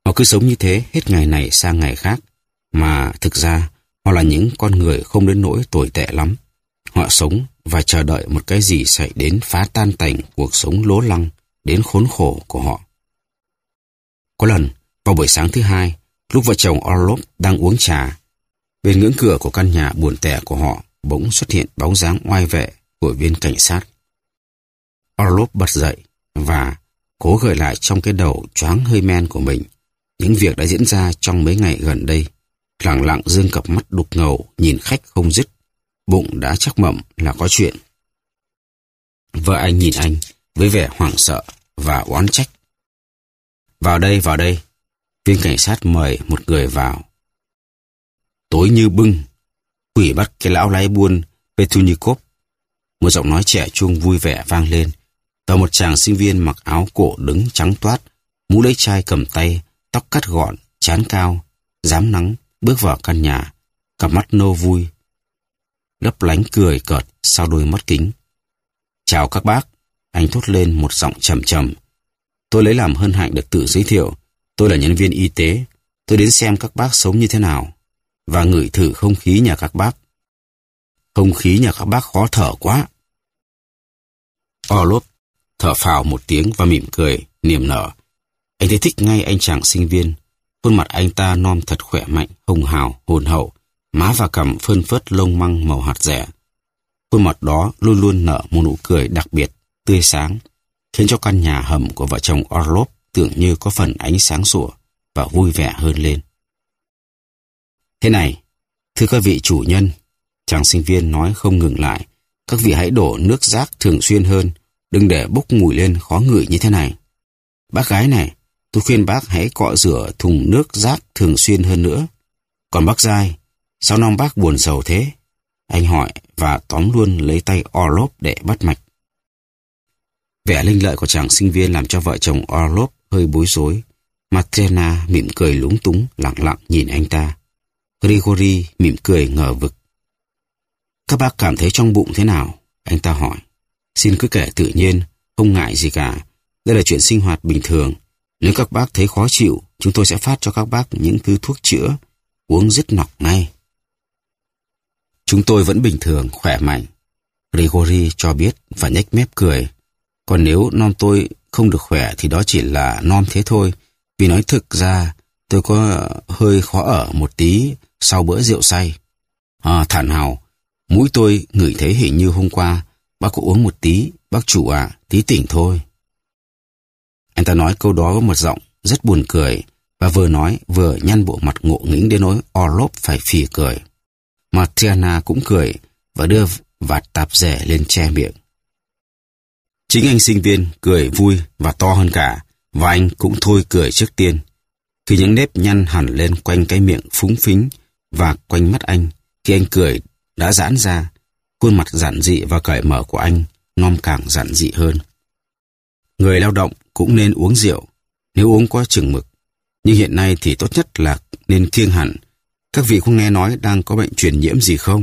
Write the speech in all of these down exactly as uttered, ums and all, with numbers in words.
Họ cứ sống như thế hết ngày này sang ngày khác, mà thực ra họ là những con người không đến nỗi tồi tệ lắm. Họ sống và chờ đợi một cái gì xảy đến phá tan tành cuộc sống lố lăng đến khốn khổ của họ. Có lần, vào buổi sáng thứ hai, lúc vợ chồng Orlov đang uống trà, bên ngưỡng cửa của căn nhà buồn tẻ của họ bỗng xuất hiện bóng dáng oai vệ của viên cảnh sát. Orlov bật dậy và cố gợi lại trong cái đầu choáng hơi men của mình những việc đã diễn ra trong mấy ngày gần đây. Lẳng lặng dương cặp mắt đục ngầu nhìn khách không dứt, bụng đã chắc mẩm là có chuyện. Vợ anh nhìn anh với vẻ hoảng sợ và oán trách. Vào đây, vào đây. Viên cảnh sát mời một người vào. Tối như bưng, quỷ bắt cái lão lái buôn Petunikov. Một giọng nói trẻ trung vui vẻ vang lên, và một chàng sinh viên mặc áo cổ đứng trắng toát, mũ lưỡi chai cầm tay, tóc cắt gọn, trán cao, rám nắng, bước vào căn nhà, cặp mắt nâu vui, lấp lánh cười cợt sau đôi mắt kính. Chào các bác, anh thốt lên một giọng trầm trầm. Tôi lấy làm hân hạnh được tự giới thiệu. Tôi là nhân viên y tế. Tôi đến xem các bác sống như thế nào và ngửi thử không khí nhà các bác. Không khí nhà các bác khó thở quá. Orlov thở phào một tiếng và mỉm cười, niềm nở. Anh thấy thích ngay anh chàng sinh viên. Khuôn mặt anh ta non thật khỏe mạnh, hồng hào, hồn hậu, má và cằm phơn phớt lông măng màu hạt dẻ. Khuôn mặt đó luôn luôn nở một nụ cười đặc biệt, tươi sáng, khiến cho căn nhà hầm của vợ chồng Orlov tưởng như có phần ánh sáng sủa và vui vẻ hơn lên. Thế này, thưa các vị chủ nhân, chàng sinh viên nói không ngừng lại, các vị hãy đổ nước rác thường xuyên hơn, đừng để bốc mùi lên khó ngửi như thế này. Bác gái này, tôi khuyên bác hãy cọ rửa thùng nước rác thường xuyên hơn nữa. Còn bác Giai, sao năm bác buồn sầu thế? Anh hỏi và tóm luôn lấy tay Orlov để bắt mạch. Vẻ lanh lợi của chàng sinh viên làm cho vợ chồng Orlov hơi bối rối. Matrena mỉm cười lúng túng, lặng lặng nhìn anh ta. Grigory mỉm cười ngờ vực. Các bác cảm thấy trong bụng thế nào? Anh ta hỏi. Xin cứ kể tự nhiên, không ngại gì cả. Đây là chuyện sinh hoạt bình thường. Nếu các bác thấy khó chịu, chúng tôi sẽ phát cho các bác những thứ thuốc chữa, uống dứt nọc ngay. Chúng tôi vẫn bình thường, khỏe mạnh, Grigory cho biết và nhếch mép cười. Còn nếu non tôi không được khỏe thì đó chỉ là non thế thôi. Vì nói thực ra, tôi có hơi khó ở một tí sau bữa rượu say. À, thản hào, mũi tôi ngửi thấy hình như hôm qua bác có uống một tí, bác chủ ạ, à, tí tỉnh thôi. Anh ta nói câu đó với một giọng rất buồn cười, và vừa nói vừa nhăn bộ mặt ngộ nghĩnh đến nỗi Orlov phải phì cười. Matriana cũng cười và đưa vạt tạp dề lên che miệng. Chính anh sinh viên cười vui và to hơn cả, và anh cũng thôi cười trước tiên. Khi những nếp nhăn hẳn lên quanh cái miệng phúng phính và quanh mắt anh, khi anh cười đã giãn ra, khuôn mặt giản dị và cởi mở của anh non càng giản dị hơn. Người lao động cũng nên uống rượu, nếu uống quá chừng mực. Nhưng hiện nay thì tốt nhất là nên kiêng hẳn. Các vị có nghe nói đang có bệnh truyền nhiễm gì không?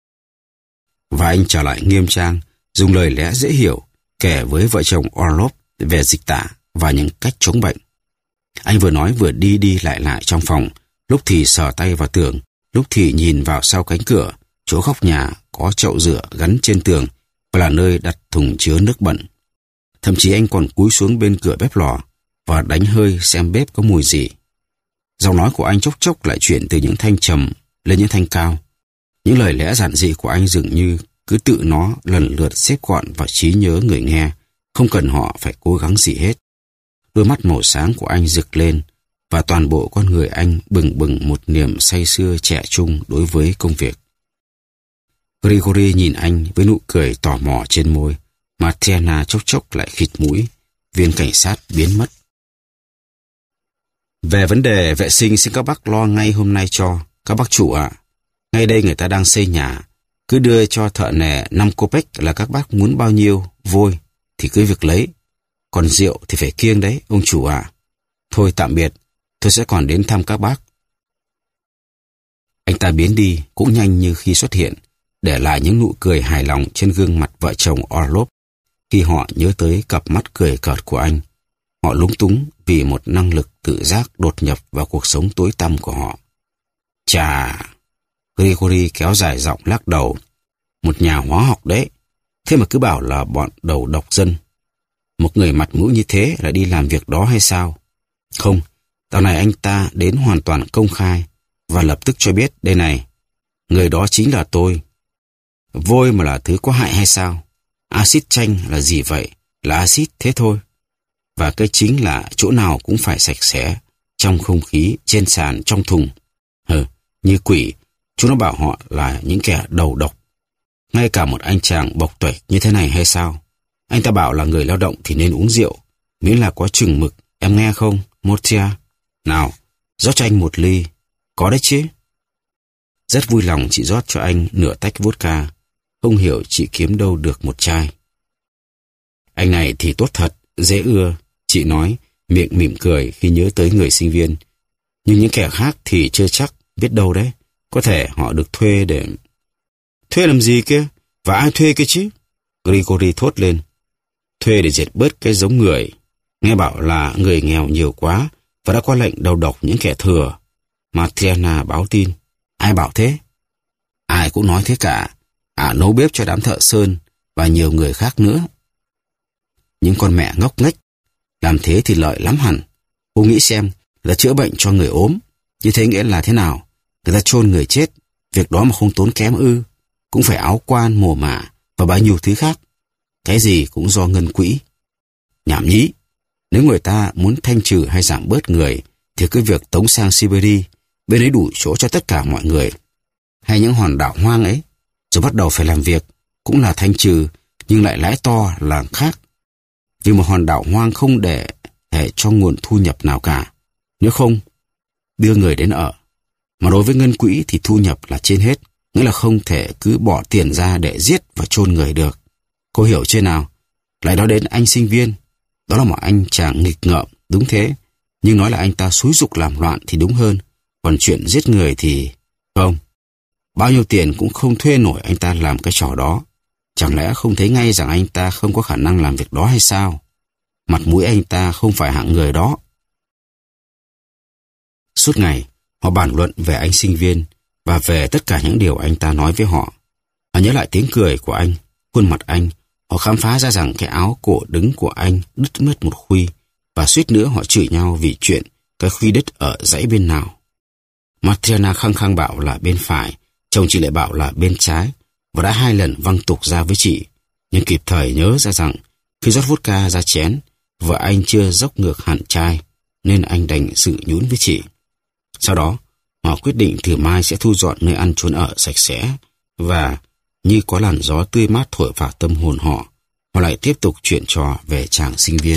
Và anh trở lại nghiêm trang, dùng lời lẽ dễ hiểu, kể với vợ chồng Orlov về dịch tả và những cách chống bệnh. Anh vừa nói vừa đi đi lại lại trong phòng, lúc thì sờ tay vào tường, lúc thì nhìn vào sau cánh cửa, chỗ góc nhà có chậu rửa gắn trên tường và là nơi đặt thùng chứa nước bẩn. Thậm chí anh còn cúi xuống bên cửa bếp lò và đánh hơi xem bếp có mùi gì. Giọng nói của anh chốc chốc lại chuyển từ những thanh trầm lên những thanh cao. Những lời lẽ giản dị của anh dường như cứ tự nó lần lượt xếp gọn vào trí nhớ người nghe, không cần họ phải cố gắng gì hết. Đôi mắt màu sáng của anh rực lên, và toàn bộ con người anh bừng bừng một niềm say sưa trẻ trung đối với công việc. Grigory nhìn anh với nụ cười tò mò trên môi, Matriana chốc chốc lại khịt mũi. Viên cảnh sát biến mất. Về vấn đề vệ sinh xin các bác lo ngay hôm nay cho. Các bác chủ ạ, à, ngay đây người ta đang xây nhà. Cứ đưa cho thợ nề năm kopek là các bác muốn bao nhiêu vôi thì cứ việc lấy. Còn rượu thì phải kiêng đấy, ông chủ ạ. À. Thôi tạm biệt, tôi sẽ còn đến thăm các bác. Anh ta biến đi cũng nhanh như khi xuất hiện, để lại những nụ cười hài lòng trên gương mặt vợ chồng Orlov khi họ nhớ tới cặp mắt cười cợt của anh. Họ lúng túng vì một năng lực tự giác đột nhập vào cuộc sống tối tăm của họ. Chà, Gregory kéo dài giọng lắc đầu. Một nhà hóa học đấy, thế mà cứ bảo là bọn đầu độc dân. Một người mặt mũi như thế lại đi làm việc đó hay sao? Không, dạo này anh ta đến hoàn toàn công khai và lập tức cho biết, đây này, người đó chính là tôi. Vôi mà là thứ có hại hay sao? Axit chanh là gì vậy? Là axit thế thôi. Và cái chính là chỗ nào cũng phải sạch sẽ, trong không khí, trên sàn, trong thùng. Hừ, như quỷ, chúng nó bảo họ là những kẻ đầu độc. Ngay cả một anh chàng bộc tuệch như thế này hay sao? Anh ta bảo là người lao động thì nên uống rượu, miễn là có chừng mực, em nghe không, Mortia? Nào, rót cho anh một ly. Có đấy chứ. Rất vui lòng chị rót cho anh nửa tách vodka. Không hiểu chị kiếm đâu được một chai. Anh này thì tốt thật, dễ ưa, chị nói, miệng mỉm cười khi nhớ tới người sinh viên. Nhưng những kẻ khác thì chưa chắc, biết đâu đấy. Có thể họ được thuê để... Thuê làm gì kia? Và ai thuê kia chứ? Grigory thốt lên. Thuê để diệt bớt cái giống người. Nghe bảo là người nghèo nhiều quá và đã có lệnh đầu độc những kẻ thừa. Matriana báo tin. Ai bảo thế? Ai cũng nói thế cả. À, nấu bếp cho đám thợ sơn và nhiều người khác nữa. Những con mẹ ngốc nghếch. Làm thế thì lợi lắm hẳn. Cô nghĩ xem, người ta chữa bệnh cho người ốm. Như thế nghĩa là thế nào? Người ta chôn người chết. Việc đó mà không tốn kém ư? Cũng phải áo quan, mồ mả và bao nhiêu thứ khác. Cái gì cũng do ngân quỹ. Nhảm nhí. Nếu người ta muốn thanh trừ hay giảm bớt người thì cứ việc tống sang Siberia, bên ấy đủ chỗ cho tất cả mọi người. Hay những hòn đảo hoang ấy, rồi bắt đầu phải làm việc, cũng là thanh trừ, nhưng lại lãi to là khác. Vì một hòn đảo hoang không để thể cho nguồn thu nhập nào cả. Nếu không, đưa người đến ở. Mà đối với ngân quỹ thì thu nhập là trên hết, nghĩa là không thể cứ bỏ tiền ra để giết và chôn người được. Cô hiểu chưa nào? Lại nói đến anh sinh viên, đó là một anh chàng nghịch ngợm, đúng thế. Nhưng nói là anh ta xúi giục làm loạn thì đúng hơn. Còn chuyện giết người thì... Không. Bao nhiêu tiền cũng không thuê nổi anh ta làm cái trò đó. Chẳng lẽ không thấy ngay rằng anh ta không có khả năng làm việc đó hay sao? Mặt mũi anh ta không phải hạng người đó. Suốt ngày, họ bàn luận về anh sinh viên và về tất cả những điều anh ta nói với họ. Họ nhớ lại tiếng cười của anh, khuôn mặt anh. Họ khám phá ra rằng cái áo cổ đứng của anh đứt mất một khuy và suýt nữa họ chửi nhau vì chuyện cái khuy đứt ở dãy bên nào. Matriana khăng khăng bảo là bên phải, chồng chị lại bảo là bên trái và đã hai lần văng tục ra với chị. Nhưng kịp thời nhớ ra rằng khi rót vodka ra chén, vợ anh chưa dốc ngược hẳn chai nên anh đành sự nhún với chị. Sau đó, họ quyết định từ mai sẽ thu dọn nơi ăn trốn ở sạch sẽ và như có làn gió tươi mát thổi vào tâm hồn họ, họ lại tiếp tục chuyện trò về chàng sinh viên.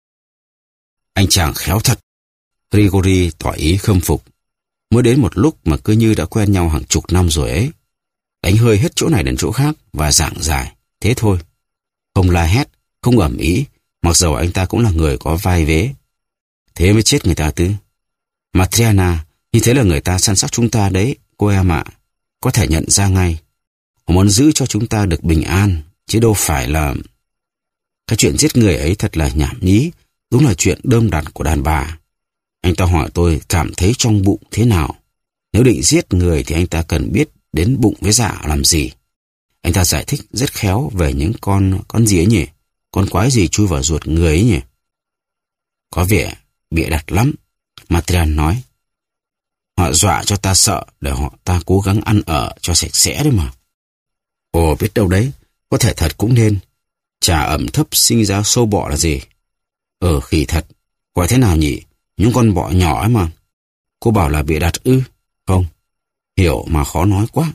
Anh chàng khéo thật. Grigory tỏ ý khâm phục. Mới đến một lúc mà cứ như đã quen nhau hàng chục năm rồi ấy. Đánh hơi hết chỗ này đến chỗ khác và giảng giải, thế thôi. Không la hét, không ầm ĩ, mặc dầu anh ta cũng là người có vai vế. Thế mới chết người ta tứ. Matriana, như thế là người ta săn sóc chúng ta đấy, cô em ạ. Có thể nhận ra ngay. Họ muốn giữ cho chúng ta được bình an, chứ đâu phải là... Cái chuyện giết người ấy thật là nhảm nhí, đúng là chuyện đơm đặt của đàn bà. Anh ta hỏi tôi cảm thấy trong bụng thế nào. Nếu định giết người thì anh ta cần biết đến bụng với dạ làm gì. Anh ta giải thích rất khéo về những con... con gì ấy nhỉ? Con quái gì chui vào ruột người ấy nhỉ? Có vẻ bịa đặt lắm, Matrian nói. Họ dọa cho ta sợ để họ ta cố gắng ăn ở cho sạch sẽ đấy mà. Ồ, biết đâu đấy, có thể thật cũng nên. Trà ẩm thấp sinh ra sâu bọ là gì? Ờ, khỉ thật. Gọi thế nào nhỉ? Những con bọ nhỏ ấy mà. Cô bảo là bịa đặt ư? Không. Hiểu mà khó nói quá.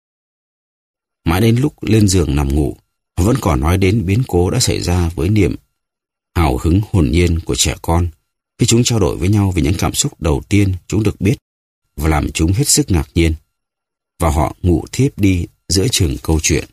Mãi đến lúc lên giường nằm ngủ, họ vẫn còn nói đến biến cố đã xảy ra với niềm hào hứng hồn nhiên của trẻ con khi chúng trao đổi với nhau về những cảm xúc đầu tiên chúng được biết và làm chúng hết sức ngạc nhiên. Và họ ngủ thiếp đi giữa chừng câu chuyện.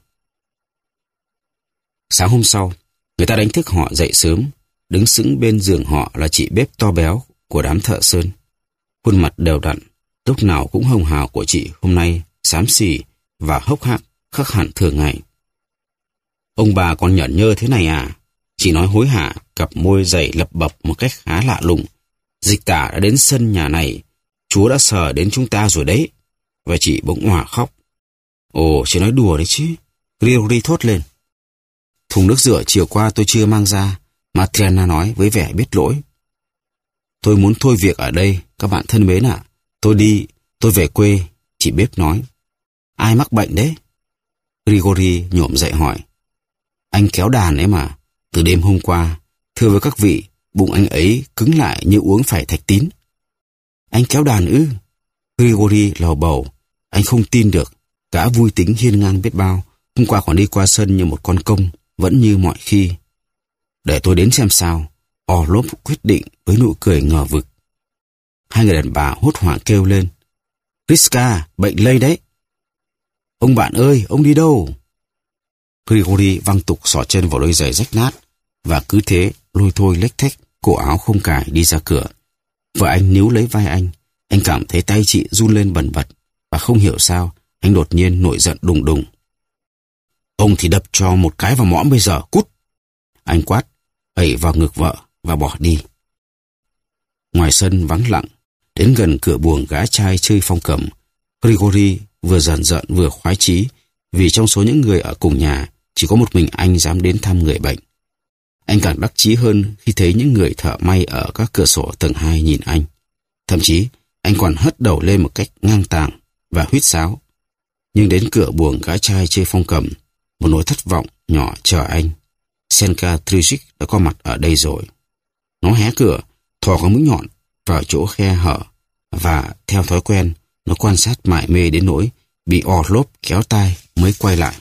Sáng hôm sau, người ta đánh thức họ dậy sớm. Đứng sững bên giường họ là chị bếp to béo của đám thợ sơn. Khuôn mặt đều đặn, lúc nào cũng hồng hào của chị hôm nay xám xì và hốc hác khác hẳn thường ngày. Ông bà còn nhởn nhơ thế này à? Chị nói hối hả, cặp môi dày lập bập một cách khá lạ lùng. Dịch tả đã đến sân nhà này, Chúa đã sờ đến chúng ta rồi đấy. Và chị bỗng òa khóc. Ồ, chị nói đùa đấy chứ. Gregory thốt lên. Thùng nước rửa chiều qua tôi chưa mang ra, Matriana nói với vẻ biết lỗi. Tôi muốn thôi việc ở đây, các bạn thân mến ạ. Tôi đi, tôi về quê, chị bếp nói. Ai mắc bệnh đấy? Grigori nhổm dậy hỏi. Anh kéo đàn ấy mà, từ đêm hôm qua, thưa với các vị, bụng anh ấy cứng lại như uống phải thạch tín. Anh kéo đàn ư? Grigori lầu bầu, anh không tin được, gã vui tính hiên ngang biết bao, hôm qua còn đi qua sân như một con công, vẫn như mọi khi. Để tôi đến xem sao, Orlov quyết định với nụ cười ngờ vực. Hai người đàn bà hốt hoảng kêu lên. Priska, bệnh lây đấy. Ông bạn ơi, ông đi đâu? Grigori văng tục xỏ chân vào đôi giày rách nát và cứ thế lôi thôi lếch thếch, cổ áo không cài đi ra cửa. Vợ anh níu lấy vai anh, anh cảm thấy tay chị run lên bần bật và không hiểu sao anh đột nhiên nổi giận đùng đùng. Ông thì đập cho một cái vào mõm bây giờ, cút! Anh quát, ẩy vào ngực vợ và bỏ đi. Ngoài sân vắng lặng, đến gần cửa buồng gã trai chơi phong cẩm, Grigori vừa giận giận vừa khoái chí vì trong số những người ở cùng nhà chỉ có một mình anh dám đến thăm người bệnh. Anh càng đắc chí hơn khi thấy những người thợ may ở các cửa sổ tầng hai nhìn anh. Thậm chí anh còn hất đầu lên một cách ngang tàng và huýt sáo. Nhưng đến cửa buồng gã trai chơi phong cẩm, một nỗi thất vọng nhỏ chờ anh. Senka Trisic đã có mặt ở đây rồi. Nó hé cửa, thò cái mũi nhọn vào chỗ khe hở và theo thói quen nó quan sát mải mê đến nỗi bị Orlov kéo tai mới quay lại.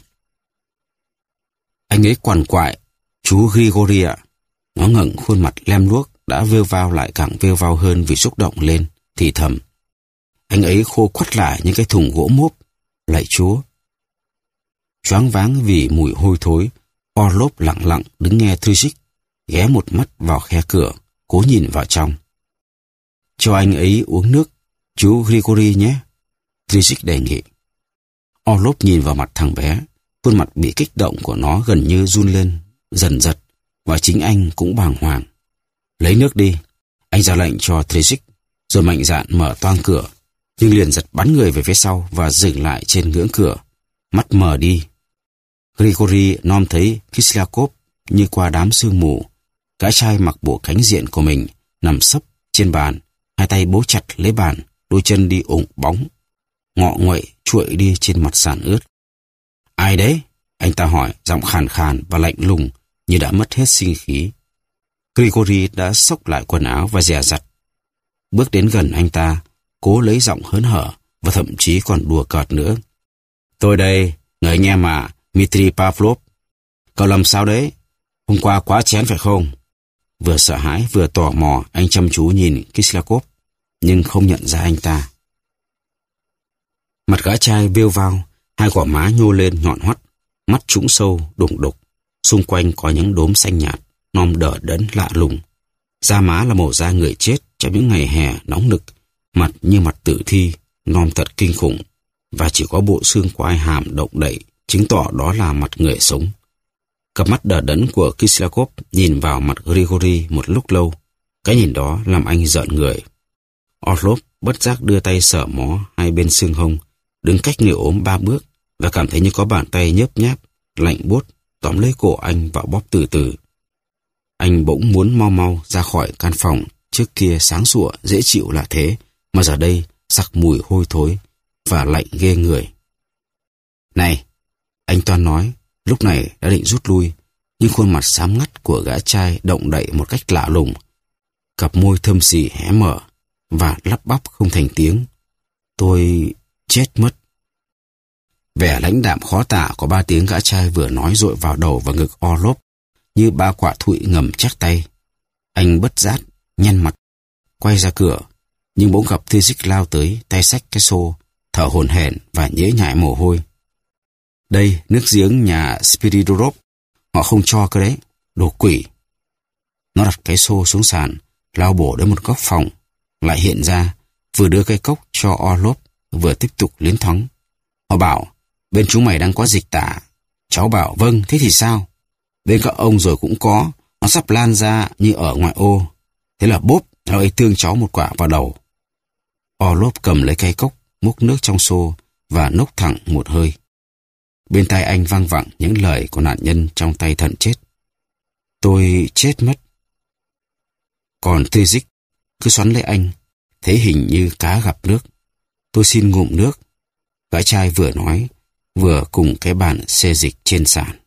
Anh ấy quằn quại, chú Grigori ạ. Nó ngẩng khuôn mặt lem luốc đã vêu vao lại càng vêu vao hơn vì xúc động lên, thì thầm. Anh ấy khô quắt lại những cái thùng gỗ mốp. Lạy Chúa! Choáng váng vì mùi hôi thối, Orlov lặng lặng đứng nghe Trisic ghé một mắt vào khe cửa, cố nhìn vào trong. Cho anh ấy uống nước, chú Grigori nhé, Trisic đề nghị. Orlov nhìn vào mặt thằng bé, khuôn mặt bị kích động của nó gần như run lên, dần dật, và chính anh cũng bàng hoàng. Lấy nước đi, anh ra lệnh cho Trisic, rồi mạnh dạn mở toang cửa, nhưng liền giật bắn người về phía sau và dừng lại trên ngưỡng cửa, mắt mờ đi. Grigori nom thấy Kislakov như qua đám sương mù. Gã trai mặc bộ cánh diện của mình, nằm sấp trên bàn, hai tay bấu chặt lấy bàn, đôi chân đi ủng bóng, ngọ nguậy chuội đi trên mặt sàn ướt. Ai đấy? Anh ta hỏi, giọng khàn khàn và lạnh lùng như đã mất hết sinh khí. Grigori đã xốc lại quần áo và dè dặt, bước đến gần anh ta, cố lấy giọng hớn hở và thậm chí còn đùa cợt nữa. Tôi đây, người anh em mà, Dmitry Pavlov. Cậu làm sao đấy? Hôm qua quá chén phải không? Vừa sợ hãi vừa tò mò, anh chăm chú nhìn Kislakov, nhưng không nhận ra anh ta. Mặt gã trai vêu vao, hai gò má nhô lên nhọn hoắt, mắt trũng sâu, đùng đục. Xung quanh có những đốm xanh nhạt, nom đờ đẫn lạ lùng. Da má là màu da người chết trong những ngày hè nóng nực, mặt như mặt tử thi, nom thật kinh khủng, và chỉ có bộ xương quai hàm động đậy, chứng tỏ đó là mặt người sống. Cặp mắt đờ đẫn của Kislakov nhìn vào mặt Grigori một lúc lâu. Cái nhìn đó làm anh rợn người. Orlov bất giác đưa tay sờ mó hai bên xương hông, đứng cách người ốm ba bước và cảm thấy như có bàn tay nhớp nháp, lạnh buốt tóm lấy cổ anh và bóp từ từ. Anh bỗng muốn mau mau ra khỏi căn phòng trước kia sáng sủa dễ chịu là thế, mà giờ đây sặc mùi hôi thối và lạnh ghê người. Này, anh toan nói, lúc này đã định rút lui, nhưng khuôn mặt xám ngắt của gã trai động đậy một cách lạ lùng. Cặp môi thâm sì hé mở và lắp bắp không thành tiếng. Tôi chết mất. Vẻ lãnh đạm khó tả của ba tiếng gã trai vừa nói dội vào đầu và ngực Orlov như ba quả thụy ngầm chắc tay. Anh bất giác, nhăn mặt, quay ra cửa, nhưng bỗng gặp Trisic lao tới, tay xách cái xô, thở hổn hển và nhễ nhại mồ hôi. Đây, nước giếng nhà Spiridorov, họ không cho cái đấy, đồ quỷ. Nó đặt cái xô xuống sàn, lao bổ đến một góc phòng, lại hiện ra, vừa đưa cái cốc cho Orlov, vừa tiếp tục liến thoáng. Họ bảo, bên chúng mày đang có dịch tả. Cháu bảo, vâng, thế thì sao? Bên các ông rồi cũng có, Nó sắp lan ra như ở ngoại ô. Thế là bốp, nó ấy tương cháu một quả vào đầu. Orlov cầm lấy cái cốc, múc nước trong xô và nốc thẳng một hơi. Bên tai anh vang vẳng những lời của nạn nhân trong tay thận chết. Tôi chết mất. Còn Trizik cứ xoắn lấy anh, thế hình như cá gặp nước. Tôi xin ngụm nước. Gã trai vừa nói, vừa cùng cái bàn xê dịch trên sàn.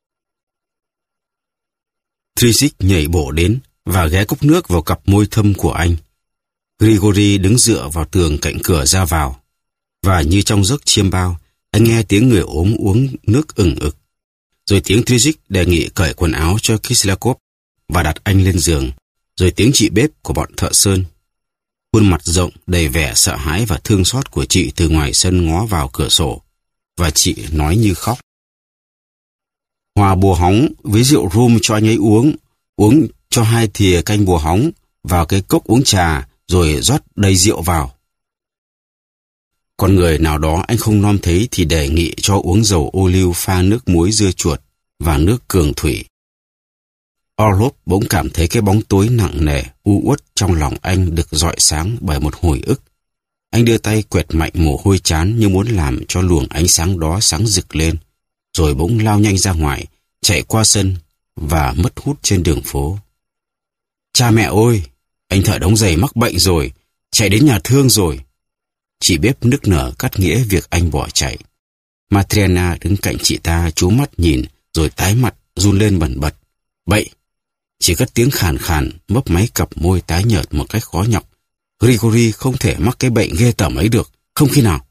Trizik nhảy bổ đến và ghé cốc nước vào cặp môi thâm của anh. Grigori đứng dựa vào tường cạnh cửa ra vào. Và như trong giấc chiêm bao, anh nghe tiếng người ốm uống nước ửng ực. Rồi tiếng Trizik đề nghị cởi quần áo cho Kislakov và đặt anh lên giường. Rồi tiếng chị bếp của bọn thợ sơn. Khuôn mặt rộng đầy vẻ sợ hãi và thương xót của chị từ ngoài sân ngó vào cửa sổ. Và chị nói như khóc. Hòa bùa hóng với rượu rum cho anh ấy uống. Uống cho hai thìa canh bùa hóng vào cái cốc uống trà, rồi rót đầy rượu vào. Còn người nào đó anh không nom thấy thì đề nghị cho uống dầu ô liu pha nước muối dưa chuột và nước cường thủy. Orlov bỗng cảm thấy cái bóng tối nặng nề, u uất trong lòng anh được rọi sáng bởi một hồi ức. Anh đưa tay quẹt mạnh mồ hôi trán như muốn làm cho luồng ánh sáng đó sáng rực lên, rồi bỗng lao nhanh ra ngoài, chạy qua sân và mất hút trên đường phố. Cha mẹ ơi! Anh thợ đóng giày mắc bệnh rồi, chạy đến nhà thương rồi. Chị bếp nức nở cắt nghĩa việc anh bỏ chạy. Matriana đứng cạnh chị ta trố mắt nhìn, rồi tái mặt run lên bần bật. Bậy! Chỉ cất tiếng khàn khàn, mấp máy cặp môi tái nhợt một cách khó nhọc. Grigori không thể mắc cái bệnh ghê tởm ấy được, không khi nào.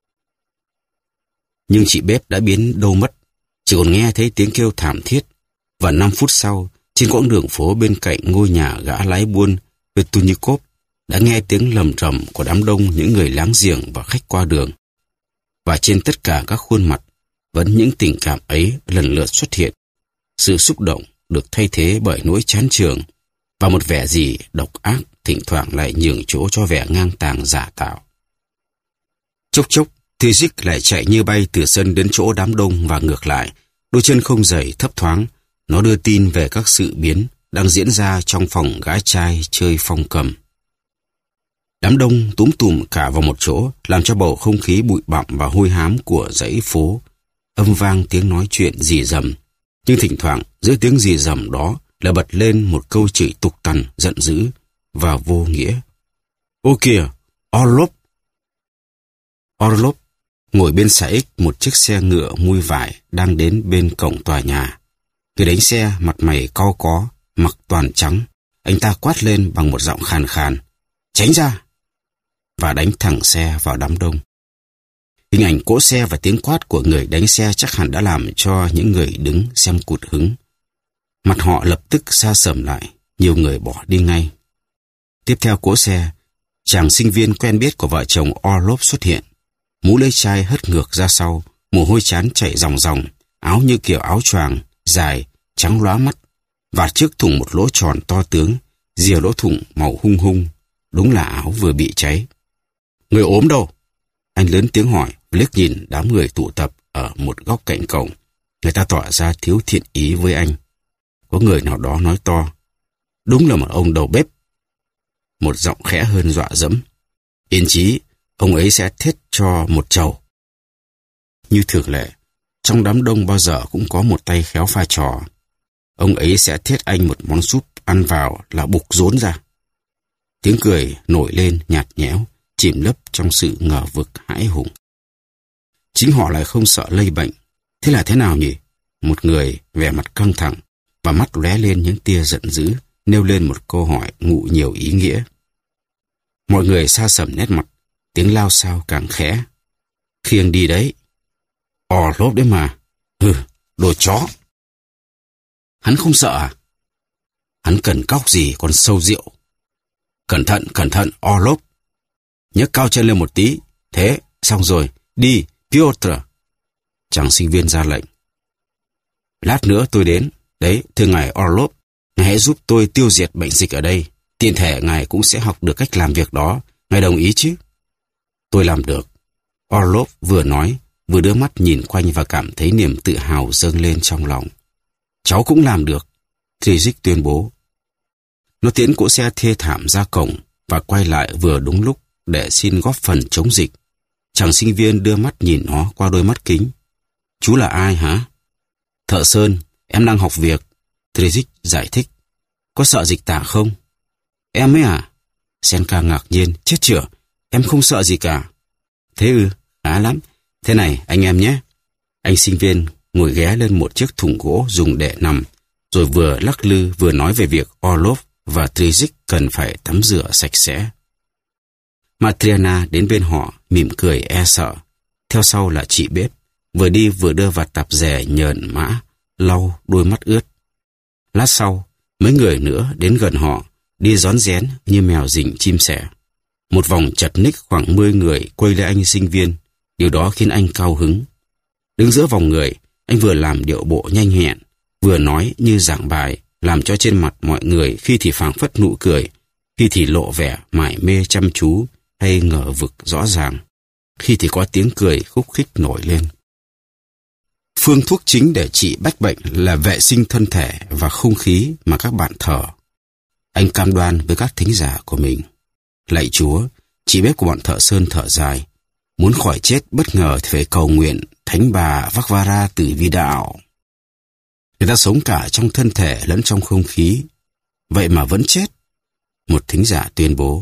Nhưng chị bếp đã biến đâu mất, chỉ còn nghe thấy tiếng kêu thảm thiết. Và năm phút sau, trên quãng đường phố bên cạnh ngôi nhà gã lái buôn Vetunikov đã nghe tiếng lầm rầm của đám đông những người láng giềng và khách qua đường. Và trên tất cả các khuôn mặt, vẫn những tình cảm ấy lần lượt xuất hiện. Sự xúc động được thay thế bởi nỗi chán chường, và một vẻ gì độc ác thỉnh thoảng lại nhường chỗ cho vẻ ngang tàng giả tạo. Chốc chốc, Trizik lại chạy như bay từ sân đến chỗ đám đông và ngược lại. Đôi chân không giày thấp thoáng, nó đưa tin về các sự biến đang diễn ra trong phòng gái trai chơi phong cầm. Đám đông túm tùm cả vào một chỗ, làm cho bầu không khí bụi bặm và hôi hám của dãy phố âm vang tiếng nói chuyện rì rầm. Nhưng thỉnh thoảng giữa tiếng rì rầm đó là bật lên một câu chửi tục tằn, giận dữ và vô nghĩa. Ô kìa, Orlov! Orlov ngồi bên xe ích một chiếc xe ngựa mui vải đang đến bên cổng tòa nhà. Người đánh xe mặt mày cau có, mặc toàn trắng. Anh ta quát lên bằng một giọng khàn khàn. Tránh ra! Và đánh thẳng xe vào đám đông. Hình ảnh cỗ xe và tiếng quát của người đánh xe chắc hẳn đã làm cho những người đứng xem cụt hứng. Mặt họ lập tức sa sầm lại, nhiều người bỏ đi ngay. Tiếp theo cỗ xe, chàng sinh viên quen biết của vợ chồng Orlov xuất hiện. Mũ lưỡi chai hất ngược ra sau, mồ hôi trán chảy ròng ròng, áo như kiểu áo choàng, dài, trắng lóa mắt, vạt trước thủng một lỗ tròn to tướng, rìa lỗ thủng màu hung hung, đúng là áo vừa bị cháy. Người ốm đâu? Anh lớn tiếng hỏi, liếc nhìn đám người tụ tập ở một góc cạnh cổng. Người ta tỏ ra thiếu thiện ý với anh. Có người nào đó nói to, đúng là một ông đầu bếp. Một giọng khẽ hơn dọa dẫm. Yên chí, ông ấy sẽ thết cho một chầu. Như thường lệ, trong đám đông bao giờ cũng có một tay khéo pha trò. Ông ấy sẽ thết anh một món súp ăn vào là bục rốn ra. Tiếng cười nổi lên nhạt nhẽo, chìm lấp trong sự ngờ vực hãi hùng. Chính họ lại không sợ lây bệnh. Thế là thế nào nhỉ? Một người vẻ mặt căng thẳng và mắt lóe lên những tia giận dữ, nêu lên một câu hỏi ngụ nhiều ý nghĩa. Mọi người sa sầm nét mặt, tiếng lao xao càng khẽ. Khiêng đi đấy. Orlov đấy mà. Hừ, đồ chó. Hắn không sợ à? Hắn cần cóc gì còn sâu rượu. Cẩn thận, cẩn thận, Orlov. Nhấc cao chân lên một tí. Thế, xong rồi. Đi, Piotr. Chàng sinh viên ra lệnh. Lát nữa tôi đến. Đấy, thưa ngài Orlov, ngài hãy giúp tôi tiêu diệt bệnh dịch ở đây. Tiện thể ngài cũng sẽ học được cách làm việc đó. Ngài đồng ý chứ? Tôi làm được. Orlov vừa nói, vừa đưa mắt nhìn quanh và cảm thấy niềm tự hào dâng lên trong lòng. Cháu cũng làm được. Trizic tuyên bố. Nó tiễn cỗ xe thê thảm ra cổng và quay lại vừa đúng lúc để xin góp phần chống dịch. Chàng sinh viên đưa mắt nhìn nó qua đôi mắt kính. Chú là ai hả? Thợ sơn, em đang học việc. Trizic giải thích. Có sợ dịch tả không? Em ấy à? Senka ngạc nhiên. Chết chửa, em không sợ gì cả. Thế ư? Khá lắm. Thế này, anh em nhé. Anh sinh viên ngồi ghé lên một chiếc thùng gỗ dùng để nằm, rồi vừa lắc lư vừa nói về việc Orlov và Trizic cần phải tắm rửa sạch sẽ. Matriana đến bên họ, mỉm cười e sợ. Theo sau là chị bếp, vừa đi vừa đưa vạt tạp dề nhờn mã, lau đôi mắt ướt. Lát sau, mấy người nữa đến gần họ, đi rón rén như mèo rình chim sẻ. Một vòng chật ních khoảng mười người quây lấy anh sinh viên, điều đó khiến anh cao hứng. Đứng giữa vòng người, anh vừa làm điệu bộ nhanh nhẹn, vừa nói như giảng bài, làm cho trên mặt mọi người khi thì phảng phất nụ cười, khi thì lộ vẻ mải mê chăm chú hay ngờ vực rõ ràng, khi thì có tiếng cười khúc khích nổi lên. Phương thuốc chính để trị bách bệnh là vệ sinh thân thể và không khí mà các bạn thở. Anh cam đoan với các thính giả của mình. Lạy Chúa, chị bếp của bọn thợ sơn thở dài. Muốn khỏi chết bất ngờ thì phải cầu nguyện Thánh bà Varvara từ vi đạo. Người ta sống cả trong thân thể lẫn trong không khí, vậy mà vẫn chết. Một thính giả tuyên bố.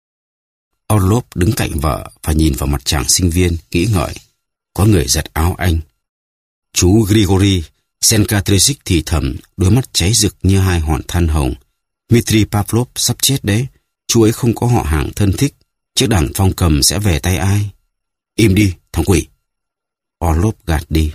Orlov đứng cạnh vợ và nhìn vào mặt chàng sinh viên, nghĩ ngợi. Có người giật áo anh. Chú Grigori, Senka Trizic thì thầm, đôi mắt cháy rực như hai hòn than hồng. Dmitry Pavlov sắp chết đấy. Chú ấy không có họ hàng thân thích. Chiếc đàn phong cầm sẽ về tay ai? Im đi, thằng quỷ. Orlov gạt đi.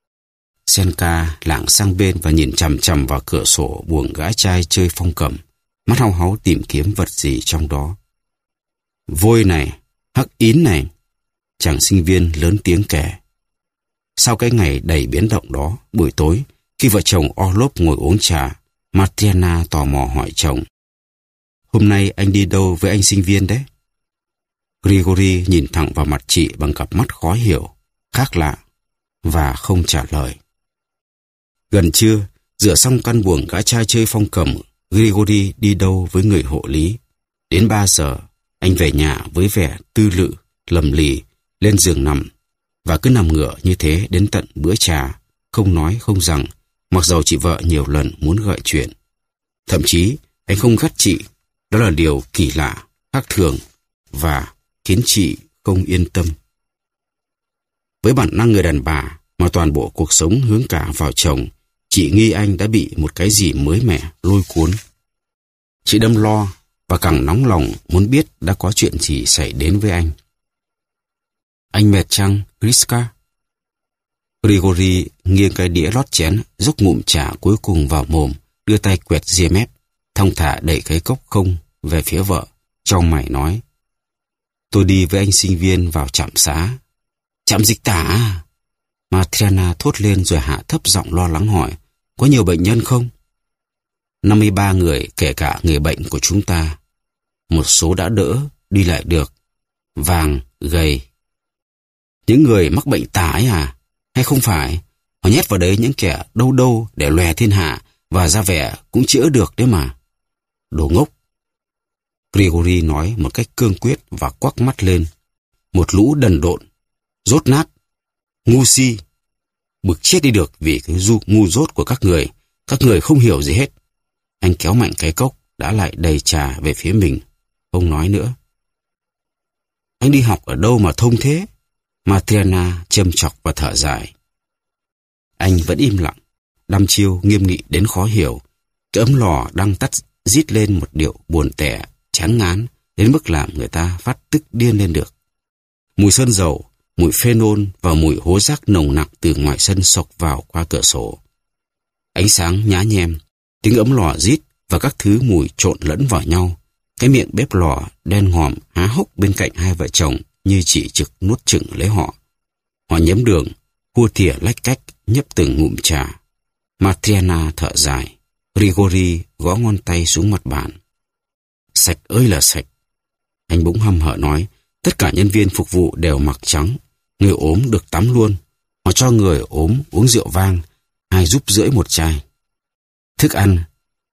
Senka lảng sang bên và nhìn chằm chằm vào cửa sổ buồng gã trai chơi phong cầm, mắt hau háu tìm kiếm vật gì trong đó. Vôi này, hắc ín này, chàng sinh viên lớn tiếng kể. Sau cái ngày đầy biến động đó, buổi tối, khi vợ chồng Orlov ngồi uống trà, Matriana tò mò hỏi chồng. Hôm nay anh đi đâu với anh sinh viên đấy? Grigori nhìn thẳng vào mặt chị bằng cặp mắt khó hiểu, khác lạ, và không trả lời. Gần trưa, rửa xong căn buồng gã trai chơi phong cầm, Grigori đi đâu với người hộ lý. Đến ba giờ, anh về nhà với vẻ tư lự, lầm lì, lên giường nằm, và cứ nằm ngửa như thế đến tận bữa trà, không nói không rằng, mặc dầu chị vợ nhiều lần muốn gợi chuyện. Thậm chí, anh không gắt chị, đó là điều kỳ lạ, khác thường, và khiến chị không yên tâm. Với bản năng người đàn bà mà toàn bộ cuộc sống hướng cả vào chồng, chị nghi anh đã bị một cái gì mới mẻ lôi cuốn. Chị đâm lo và càng nóng lòng muốn biết đã có chuyện gì xảy đến với anh. Anh mệt chăng, Griska? Grigori nghiêng cái đĩa lót chén, dốc ngụm trà cuối cùng vào mồm, đưa tay quẹt ria mép, thong thả đẩy cái cốc không về phía vợ, trong mày nói. Tôi đi với anh sinh viên vào trạm xá. Trạm dịch tả à? Matriana thốt lên rồi hạ thấp giọng lo lắng hỏi. Có nhiều bệnh nhân không? năm mươi ba người, kể cả người bệnh của chúng ta. Một số đã đỡ, đi lại được. Vàng, gầy. Những người mắc bệnh tả ấy à? Hay không phải? Họ nhét vào đấy những kẻ đâu đâu để lòe thiên hạ và ra vẻ cũng chữa được đấy mà. Đồ ngốc. Grigori nói một cách cương quyết và quắc mắt lên. Một lũ đần độn, dốt nát, ngu si. Bực chết đi được vì cái du ngu dốt của các người. Các người không hiểu gì hết. Anh kéo mạnh cái cốc đã lại đầy trà về phía mình. Không nói nữa. Anh đi học ở đâu mà thông thế? Matriana châm chọc và thở dài. Anh vẫn im lặng, đăm chiêu nghiêm nghị đến khó hiểu. Cái ấm lò đang tắt rít lên một điệu buồn tẻ, chán ngán đến mức làm người ta phát tức điên lên được. Mùi sơn dầu, mùi phenol và mùi hố rác nồng nặc từ ngoài sân xộc vào qua cửa sổ. Ánh sáng nhá nhem, tiếng ấm lò rít và các thứ mùi trộn lẫn vào nhau. Cái miệng bếp lò đen ngòm há hốc bên cạnh hai vợ chồng như chỉ trực nuốt chửng lấy họ. Họ nhấm đường, cua thìa lách cách nhấp từng ngụm trà. Matriana thở dài. Grigori gõ ngón tay xuống mặt bàn. Sạch ơi là sạch. Anh bỗng hăm hở nói. Tất cả nhân viên phục vụ đều mặc trắng. Người ốm được tắm luôn. Họ cho người ốm uống rượu vang. Hai giúp rưỡi một chai. Thức ăn,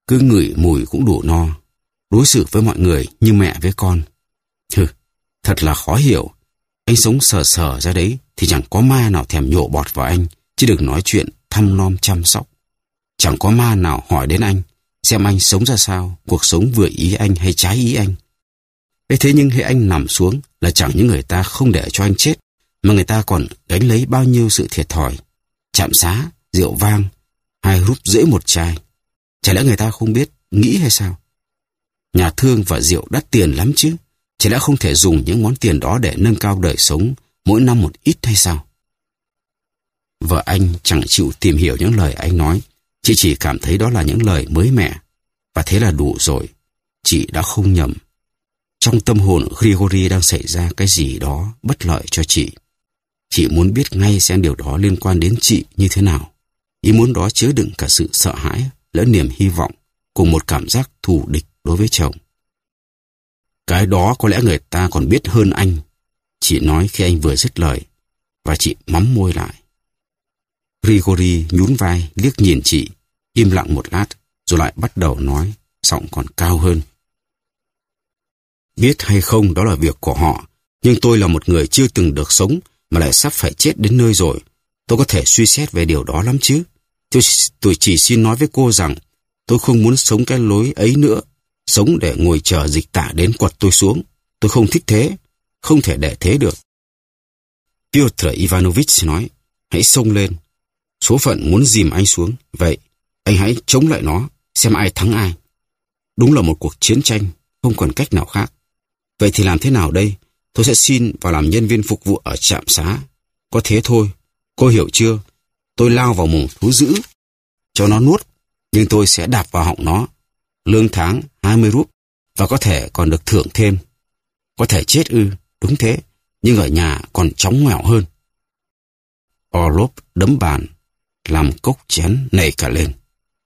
Cứ ngửi mùi cũng đủ no. Đối xử với mọi người như mẹ với con. Hừ, thật là khó hiểu. Anh sống sờ sờ ra đấy thì chẳng có ma nào thèm nhổ bọt vào anh, chứ đừng nói chuyện thăm nom chăm sóc. Chẳng có ma nào hỏi đến anh, xem anh sống ra sao, cuộc sống vừa ý anh hay trái ý anh. Thế thế nhưng hễ anh nằm xuống là chẳng những người ta không để cho anh chết, mà người ta còn gánh lấy bao nhiêu sự thiệt thòi. Trạm xá, rượu vang, hai rúp rưỡi một chai. Chả lẽ người ta không biết nghĩ hay sao? Nhà thương và rượu đắt tiền lắm chứ. Chả lẽ không thể dùng những món tiền đó để nâng cao đời sống mỗi năm một ít hay sao? Vợ anh chẳng chịu tìm hiểu những lời anh nói. Chị chỉ cảm thấy đó là những lời mới mẻ. Và thế là đủ rồi. Chị đã không nhầm. Trong tâm hồn Grigory đang xảy ra cái gì đó bất lợi cho chị. Chị muốn biết ngay xem điều đó liên quan đến chị như thế nào. Ý muốn đó chứa đựng cả sự sợ hãi lẫn niềm hy vọng, cùng một cảm giác thù địch đối với chồng. Cái đó có lẽ người ta còn biết hơn anh, chị nói khi anh vừa dứt lời, và chị mắm môi lại. Grigory nhún vai liếc nhìn chị, im lặng một lát, rồi lại bắt đầu nói, giọng còn cao hơn. Biết hay không đó là việc của họ, nhưng tôi là một người chưa từng được sống mà lại sắp phải chết đến nơi rồi. Tôi có thể suy xét về điều đó lắm chứ. Tôi, tôi chỉ xin nói với cô rằng tôi không muốn sống cái lối ấy nữa. Sống để ngồi chờ dịch tả đến quật tôi xuống. Tôi không thích thế. Không thể để thế được. Pyotr Ivanovich nói, hãy xông lên. Số phận muốn dìm anh xuống. Vậy, anh hãy chống lại nó, xem ai thắng ai. Đúng là một cuộc chiến tranh, không còn cách nào khác. Vậy thì làm thế nào đây? Tôi sẽ xin vào làm nhân viên phục vụ ở trạm xá. Có thế thôi. Cô hiểu chưa? Tôi lao vào mồm thú dữ, cho nó nuốt, nhưng tôi sẽ đạp vào họng nó. Lương tháng hai mươi rúp, và có thể còn được thưởng thêm. Có thể chết ư, đúng thế, nhưng ở nhà còn chóng ngoẻo hơn. Orlov đấm bàn, làm cốc chén nảy cả lên.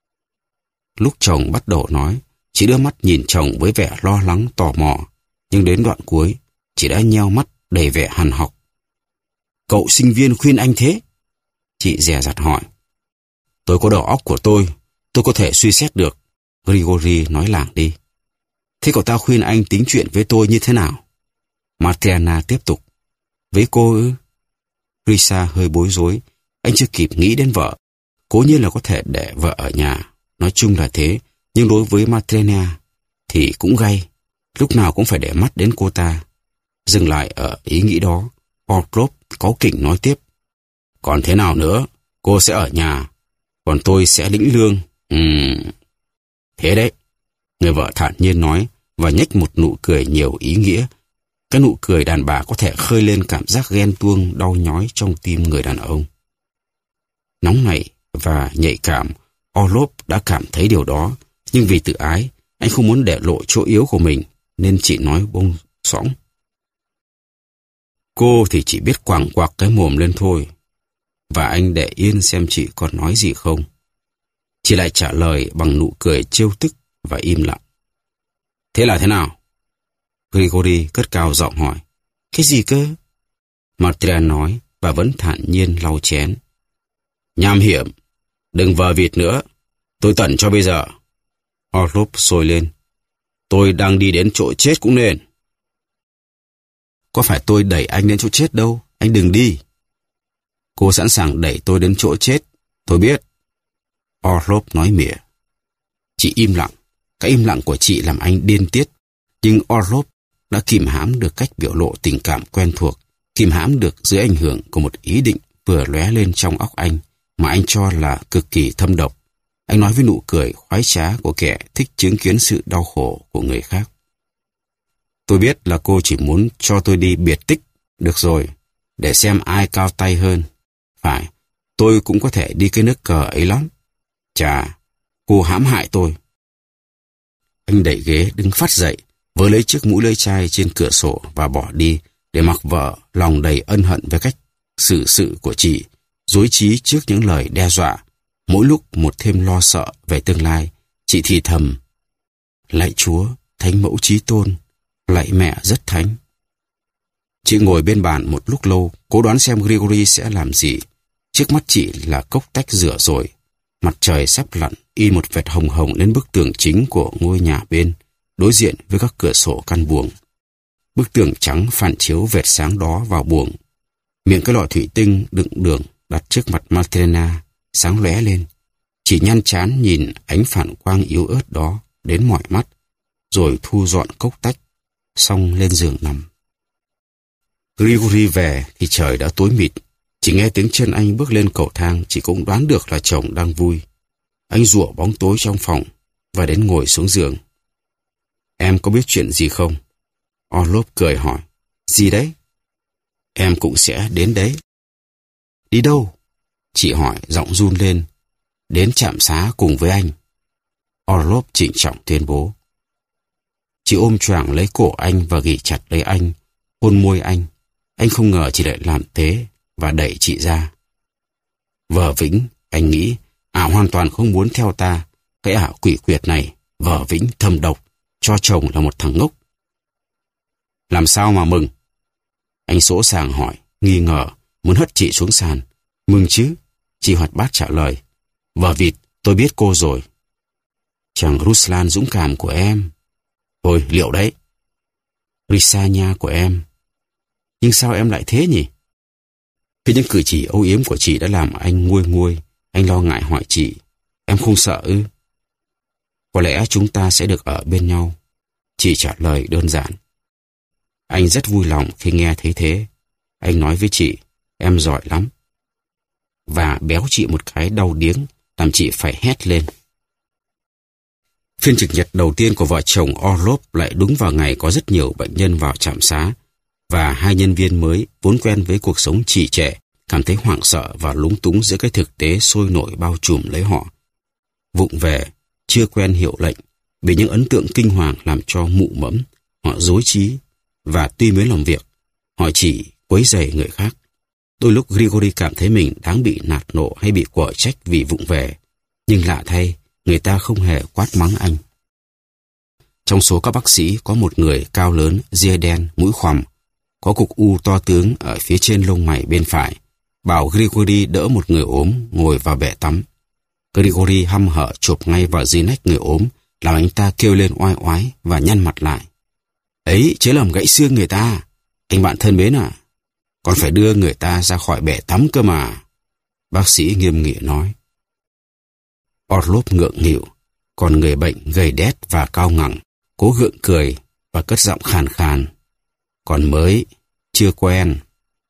Lúc chồng bắt đầu nói, chị đưa mắt nhìn chồng với vẻ lo lắng tò mò, nhưng đến đoạn cuối, chị đã nheo mắt đầy vẻ hằn học. Cậu sinh viên khuyên anh thế? Chị dè dặt hỏi. Tôi có đầu óc của tôi, tôi có thể suy xét được. Grigory nói lảng đi. Thế cậu ta khuyên anh tính chuyện với tôi như thế nào? Matriana tiếp tục. Với cô ư? Grisa hơi bối rối. Anh chưa kịp nghĩ đến vợ. Cố nhiên là có thể để vợ ở nhà. Nói chung là thế. Nhưng đối với Matriana thì cũng gay. Lúc nào cũng phải để mắt đến cô ta. Dừng lại ở ý nghĩ đó, Orlov cáu kỉnh nói tiếp. Còn thế nào nữa? Cô sẽ ở nhà. Còn tôi sẽ lĩnh lương. Ừm... Thế đấy. Người vợ thản nhiên nói và nhếch một nụ cười nhiều ý nghĩa. Cái nụ cười đàn bà có thể khơi lên cảm giác ghen tuông đau nhói trong tim người đàn ông. Nóng nảy và nhạy cảm, Orlov đã cảm thấy điều đó, nhưng vì tự ái, anh không muốn để lộ chỗ yếu của mình, nên chỉ nói bông sõng. Cô thì chỉ biết quàng quạc cái mồm lên thôi, và anh để yên xem chị còn nói gì không. Chị lại trả lời bằng nụ cười trêu tức và im lặng. Thế là thế nào? Grigory cất cao giọng hỏi. Cái gì cơ? Matriana nói và vẫn thản nhiên lau chén. Nham hiểm, đừng vờ vịt nữa. Tôi tận cho bây giờ. Orlov sôi lên. Tôi đang đi đến chỗ chết cũng nên. Có phải tôi đẩy anh đến chỗ chết đâu, anh đừng đi. Cô sẵn sàng đẩy tôi đến chỗ chết, tôi biết. Orlov nói mỉa. Chị im lặng, cái im lặng của chị làm anh điên tiết. Nhưng Orlov đã kìm hãm được cách biểu lộ tình cảm quen thuộc, kìm hãm được dưới ảnh hưởng của một ý định vừa lóe lên trong óc anh, mà anh cho là cực kỳ thâm độc. Anh nói với nụ cười khoái trá của kẻ thích chứng kiến sự đau khổ của người khác. Tôi biết là cô chỉ muốn cho tôi đi biệt tích, được rồi, để xem ai cao tay hơn. Phải, tôi cũng có thể đi cái nước cờ ấy lắm. Chà, cô hãm hại tôi. Anh đẩy ghế đứng phắt dậy, vớ lấy chiếc mũ lưỡi chai trên cửa sổ và bỏ đi, để mặc vợ lòng đầy ân hận về cách xử sự của chị, dối trí trước những lời đe dọa. Mỗi lúc một thêm lo sợ về tương lai, chị thì thầm. Lạy Chúa, Thánh Mẫu Chí Tôn, lạy mẹ rất thánh. Chị ngồi bên bàn một lúc lâu, cố đoán xem Grigory sẽ làm gì. Trước mắt chị là cốc tách rửa rồi. mặt trời sắp lặn in một vệt hồng hồng lên bức tường chính của ngôi nhà bên, đối diện với các cửa sổ căn buồng. Bức tường trắng phản chiếu vệt sáng đó vào buồng. Miệng cái lọ thủy tinh đựng đường đặt trước mặt Martina sáng lóe lên, chỉ nhăn chán nhìn ánh phản quang yếu ớt đó đến mỏi mắt, rồi thu dọn cốc tách, xong lên giường nằm. Grigory về thì trời đã tối mịt, chỉ nghe tiếng chân anh bước lên cầu thang, chị cũng đoán được là chồng đang vui. Anh rủa bóng tối trong phòng và đến ngồi xuống giường. Em có biết chuyện gì không? Orlov cười hỏi. Gì đấy? Em cũng sẽ đến đấy. Đi đâu? Chị hỏi giọng run lên. Đến trạm xá cùng với anh. Orlov trịnh trọng tuyên bố. Chị ôm choàng lấy cổ anh và ghì chặt lấy anh, hôn môi anh. Anh không ngờ chị lại làm thế và đẩy chị ra. Vờ vĩnh, anh nghĩ, ả hoàn toàn không muốn theo ta. Cái ả quỷ quyệt này, vờ vĩnh thâm độc, cho chồng là một thằng ngốc. Làm sao mà mừng? Anh sỗ sàng hỏi, nghi ngờ, muốn hất chị xuống sàn. Mừng chứ? Chị hoạt bát trả lời. Vợ vịt, tôi biết cô rồi. Chàng Ruslan dũng cảm của em. Thôi, liệu đấy. Risa nha của em. Nhưng sao em lại thế nhỉ? Khi những cử chỉ âu yếm của chị đã làm anh nguôi nguôi, anh lo ngại hỏi chị. Em không sợ ư? Có lẽ chúng ta sẽ được ở bên nhau. Chị trả lời đơn giản. Anh rất vui lòng khi nghe thấy thế. Anh nói với chị, em giỏi lắm. Và béo chị một cái đau điếng, làm chị phải hét lên. Phiên trực nhật đầu tiên của vợ chồng Orlov lại đúng vào ngày có rất nhiều bệnh nhân vào trạm xá, và hai nhân viên mới vốn quen với cuộc sống trì trệ cảm thấy hoảng sợ và lúng túng giữa cái thực tế sôi nổi bao trùm lấy họ. Vụng về, chưa quen hiệu lệnh, bị những ấn tượng kinh hoàng làm cho mụ mẫm, họ rối trí, và tuy mới làm việc, họ chỉ quấy rầy người khác. Đôi lúc Grigory cảm thấy mình đáng bị nạt nộ hay bị quở trách vì vụng về, nhưng lạ thay, người ta không hề quát mắng anh. Trong số các bác sĩ có một người cao lớn, ria đen, mũi khoằm, có cục u to tướng ở phía trên lông mày bên phải, bảo Grigory đỡ một người ốm ngồi vào bể tắm. Grigory hăm hở chụp ngay vào dưới nách người ốm, làm anh ta kêu lên oai oái và nhăn mặt lại. Ấy, chớ làm gãy xương người ta. Anh bạn thân mến à, còn phải đưa người ta ra khỏi bể tắm cơ mà. Bác sĩ nghiêm nghị nói. Orlov ngượng nghịu, còn người bệnh gầy đét và cao ngẳng, cố gượng cười và cất giọng khàn khàn. Còn mới, chưa quen.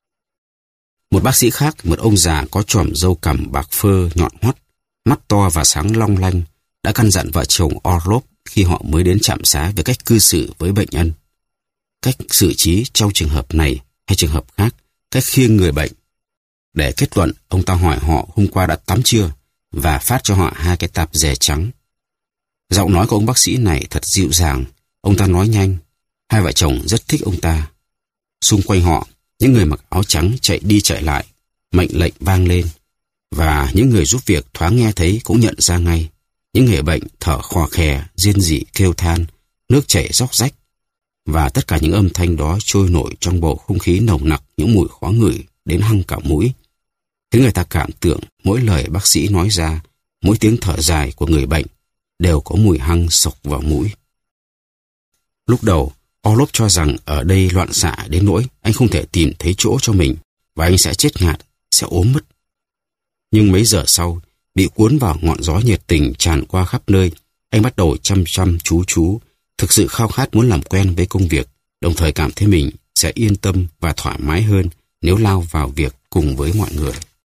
Một bác sĩ khác, một ông già có chòm râu cằm bạc phơ nhọn hoắt, mắt to và sáng long lanh, đã căn dặn vợ chồng Orlov khi họ mới đến trạm xá về cách cư xử với bệnh nhân. Cách xử trí trong trường hợp này hay trường hợp khác, cách khiêng người bệnh. Để kết luận, ông ta hỏi họ hôm qua đã tắm chưa và phát cho họ hai cái tạp dề trắng. Giọng nói của ông bác sĩ này thật dịu dàng, ông ta nói nhanh. Hai vợ chồng rất thích ông ta. Xung quanh họ, những người mặc áo trắng chạy đi chạy lại, mệnh lệnh vang lên. Và những người giúp việc thoáng nghe thấy cũng nhận ra ngay. Những người bệnh thở khò khè, rên rỉ kêu than, nước chảy róc rách. Và tất cả những âm thanh đó trôi nổi trong bầu không khí nồng nặc những mùi khó ngửi đến hăng cả mũi. Khiến người ta cảm tưởng mỗi lời bác sĩ nói ra, mỗi tiếng thở dài của người bệnh đều có mùi hăng sộc vào mũi. Lúc đầu, Orlov cho rằng ở đây loạn xạ đến nỗi anh không thể tìm thấy chỗ cho mình và anh sẽ chết ngạt, sẽ ốm mất. Nhưng mấy giờ sau, bị cuốn vào ngọn gió nhiệt tình tràn qua khắp nơi, anh bắt đầu chăm chăm chú chú, thực sự khao khát muốn làm quen với công việc, đồng thời cảm thấy mình sẽ yên tâm và thoải mái hơn nếu lao vào việc cùng với mọi người.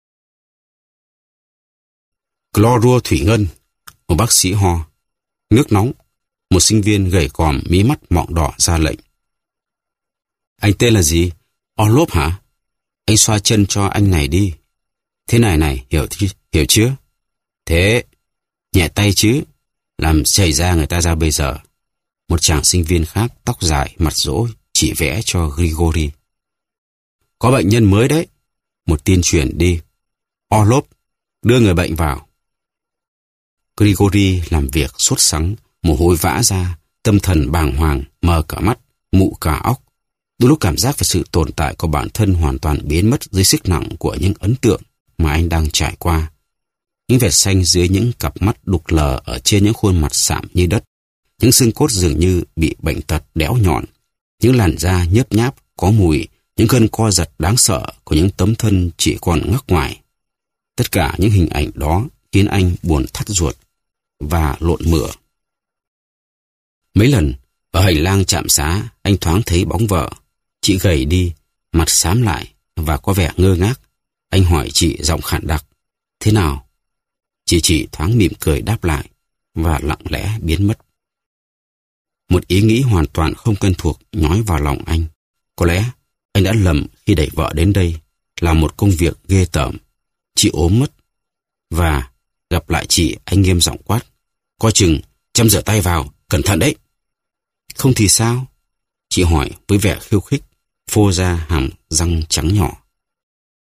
Chlorua thủy ngân, một bác sĩ ho. Nước nóng, một sinh viên gầy còm mí mắt mọng đỏ ra lệnh. Anh tên là gì? Orlov hả? Anh xoa chân cho anh này đi. Thế này này, hiểu, hiểu chưa? Thế, nhẹ tay chứ, làm chảy ra người ta ra bây giờ. Một chàng sinh viên khác, tóc dài, mặt rỗ, chỉ vẽ cho Grigory. Có bệnh nhân mới đấy. Một tin truyền đi. Orlov, đưa người bệnh vào. Grigory làm việc sốt sắng, mồ hôi vã ra, tâm thần bàng hoàng, mờ cả mắt, mụ cả óc. Đôi lúc cảm giác về sự tồn tại của bản thân hoàn toàn biến mất dưới sức nặng của những ấn tượng mà anh đang trải qua. những vệt xanh dưới những cặp mắt đục lờ ở trên những khuôn mặt sạm như đất, những xương cốt dường như bị bệnh tật đẽo nhọn, những làn da nhớp nháp, có mùi, những cơn co giật đáng sợ của những tấm thân chỉ còn ngắc ngoài. Tất cả những hình ảnh đó khiến anh buồn thắt ruột và lộn mửa. Mấy lần, ở hành lang trạm xá, anh thoáng thấy bóng vợ. Chị gầy đi, mặt xám lại và có vẻ ngơ ngác. Anh hỏi chị giọng khản đặc: "Thế nào?" Chị chị thoáng mỉm cười đáp lại và lặng lẽ biến mất. Một ý nghĩ hoàn toàn không quen thuộc nhói vào lòng anh. Có lẽ anh đã lầm khi đẩy vợ đến đây là một công việc ghê tởm. Chị ốm mất. Và gặp lại chị, anh nghiêm giọng quát: "Coi chừng, chăm rửa tay vào, cẩn thận đấy." "Không thì sao?" Chị hỏi với vẻ khiêu khích, phô ra hàm răng trắng nhỏ.